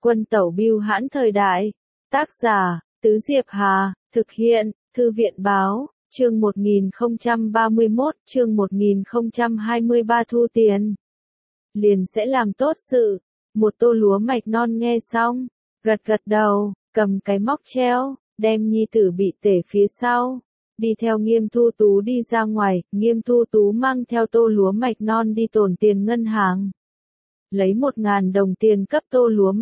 Quân tẩu bưu hãn thời đại. Tác giả, Tứ Diệp Hà, thực hiện, Thư viện báo, chương 1031, chương 1023 thu tiền. Liền sẽ làm tốt sự. Một tô lúa mạch non nghe xong, gật gật đầu, cầm cái móc treo, đem nhi tử bị tể phía sau. Đi theo Nghiêm Thu Tú đi ra ngoài, Nghiêm Thu Tú mang theo tô lúa mạch non đi tồn tiền ngân hàng. Lấy 1.000 đồng tiền cấp tô lúa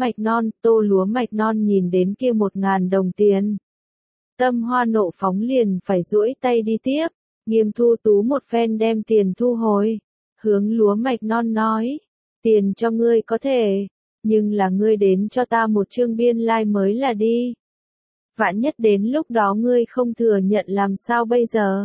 mạch non nhìn đến kia 1.000 đồng tiền. Tâm hoa nộ phóng liền phải duỗi tay đi tiếp, Nghiêm Thu Tú một phen đem tiền thu hồi, hướng lúa mạch non nói, tiền cho ngươi có thể, nhưng là ngươi đến cho ta một chương biên lai mới là đi. Vạn nhất đến lúc đó ngươi không thừa nhận làm sao bây giờ?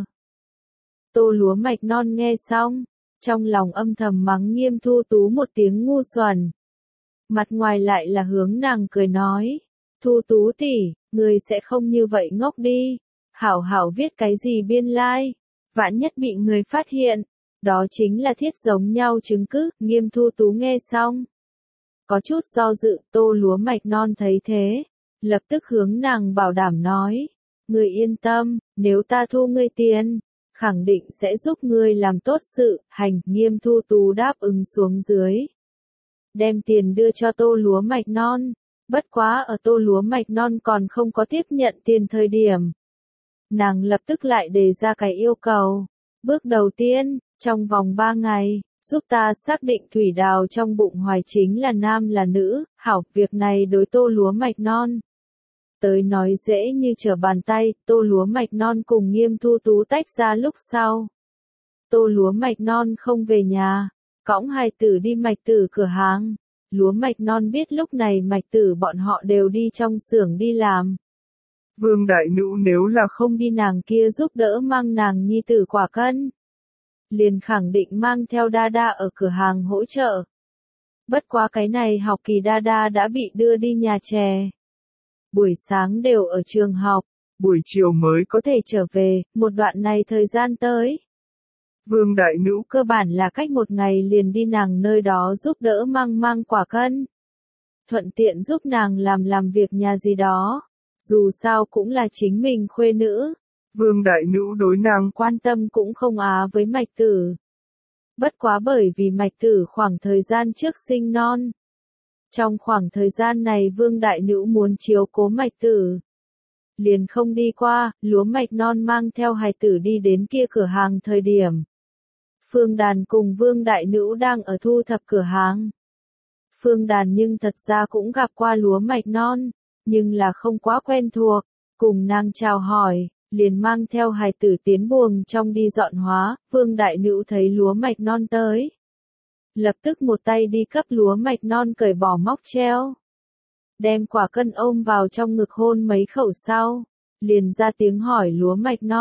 Tô lúa mạch non nghe xong, trong lòng âm thầm mắng Nghiêm Thu Tú một tiếng ngu xuẩn. Mặt ngoài lại là hướng nàng cười nói, Thu Tú tỷ, ngươi sẽ không như vậy ngốc đi, hảo hảo viết cái gì biên lai, vạn nhất bị người phát hiện, đó chính là thiết giống nhau chứng cứ. Nghiêm Thu Tú nghe xong, có chút do dự. Tô lúa mạch non thấy thế, lập tức hướng nàng bảo đảm nói, ngươi yên tâm, nếu ta thu ngươi tiền, khẳng định sẽ giúp ngươi làm tốt sự. Hành. Nghiêm Thu Tú đáp ứng xuống dưới, đem tiền đưa cho tô lúa mạch non. Bất quá ở tô lúa mạch non còn không có tiếp nhận tiền thời điểm, nàng lập tức lại đề ra cái yêu cầu. Bước đầu tiên, trong vòng 3 ngày, giúp ta xác định thủy đào trong bụng hoài chính là nam là nữ. Hảo. Việc này đối tô lúa mạch non tới nói dễ như trở bàn tay. Tô lúa mạch non cùng Nghiêm Thu Tú tách ra lúc sau, tô lúa mạch non không về nhà, cõng hài tử đi mạch tử cửa hàng. Lúa mạch non biết lúc này mạch tử bọn họ đều đi trong xưởng đi làm. Vương đại nữ nếu là không đi nàng kia giúp đỡ mang nàng nhi tử quả cân, liền khẳng định mang theo Đa ở cửa hàng hỗ trợ. Bất quá cái này học kỳ Đa đã bị đưa đi nhà trẻ. Buổi sáng đều ở trường học, buổi chiều mới có thể trở về. Một đoạn này thời gian tới, Vương đại nữ cơ bản là cách một ngày liền đi nàng nơi đó giúp đỡ mang quả cân, thuận tiện giúp nàng làm việc nhà gì đó. Dù sao cũng là chính mình khuê nữ, Vương đại nữ đối nàng quan tâm cũng không á với mạch tử. Bất quá bởi vì mạch tử khoảng thời gian trước sinh non, trong khoảng thời gian này Vương đại nữ muốn chiếu cố mạch tử, liền không đi qua. Lúa mạch non mang theo hài tử đi đến kia cửa hàng thời điểm, Phương Đàn cùng Vương đại nữ đang ở thu thập cửa hàng. Phương Đàn nhưng thật ra cũng gặp qua lúa mạch non, nhưng là không quá quen thuộc, cùng nàng chào hỏi, liền mang theo hài tử tiến buồng trong đi dọn hóa. Vương đại nữ thấy lúa mạch non tới, lập tức một tay đi cấp lúa mạch non cởi bỏ móc treo, đem quả cân ôm vào trong ngực hôn mấy khẩu sau, liền ra tiếng hỏi lúa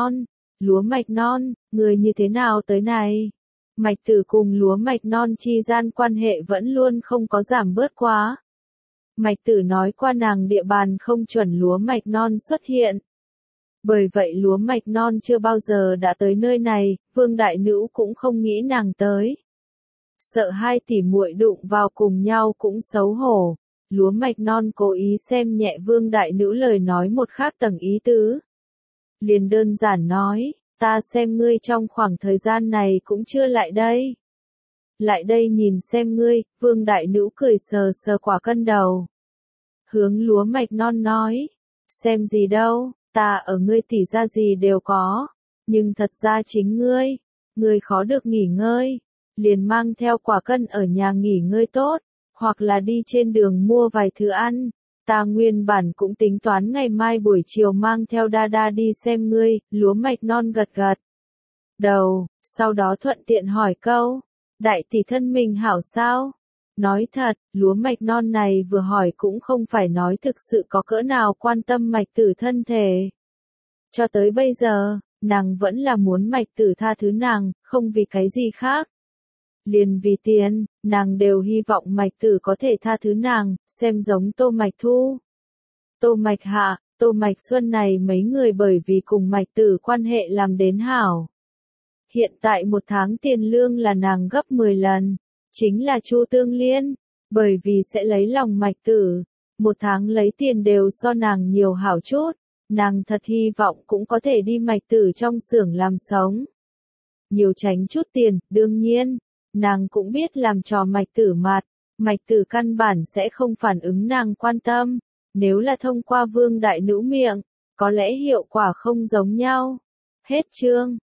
mạch non, người như thế nào tới này? Mạch tử cùng lúa mạch non chi gian quan hệ vẫn luôn không có giảm bớt quá. Mạch tử nói qua nàng địa bàn không chuẩn lúa mạch non xuất hiện. Bởi vậy lúa mạch non chưa bao giờ đã tới nơi này. Vương đại nữ cũng không nghĩ nàng tới. Sợ hai tỷ muội đụng vào cùng nhau cũng xấu hổ. Lúa mạch non cố ý xem nhẹ Vương đại nữ lời nói một khác tầng ý tứ. Liền đơn giản nói, ta xem ngươi trong khoảng thời gian này cũng chưa lại đây. Lại đây nhìn xem ngươi. Vương đại nữ cười sờ sờ quả cân đầu, hướng lúa mạch non nói, xem gì đâu, ta ở ngươi tỷ ra gì đều có, nhưng thật ra chính ngươi khó được nghỉ ngơi, liền mang theo quả cân ở nhà nghỉ ngơi tốt, hoặc là đi trên đường mua vài thứ ăn. Ta nguyên bản cũng tính toán ngày mai buổi chiều mang theo Đa đi xem ngươi. Lúa mạch non gật gật đầu, sau đó thuận tiện hỏi câu, đại tỷ thân mình hảo sao? Nói thật, lúa mạch non này vừa hỏi cũng không phải nói thực sự có cỡ nào quan tâm mạch tử thân thể. Cho tới bây giờ, nàng vẫn là muốn mạch tử tha thứ nàng, không vì cái gì khác. Liền vì tiền, nàng đều hy vọng mạch tử có thể tha thứ nàng, xem giống Tô Mạch Thu, Tô Mạch Hạ, Tô Mạch Xuân này mấy người bởi vì cùng mạch tử quan hệ làm đến hảo. Hiện tại một tháng tiền lương là nàng gấp 10 lần, chính là Chu Tương Liên, bởi vì sẽ lấy lòng mạch tử, một tháng lấy tiền đều so nàng nhiều hảo chút, nàng thật hy vọng cũng có thể đi Mạch Tử trong xưởng làm sống. Nhiều tránh chút tiền, đương nhiên, nàng cũng biết làm trò Mạch Tử mặt, Mạch Tử căn bản sẽ không phản ứng nàng quan tâm, nếu là thông qua Vương Đại Nữu miệng, có lẽ hiệu quả không giống nhau. Hết chương.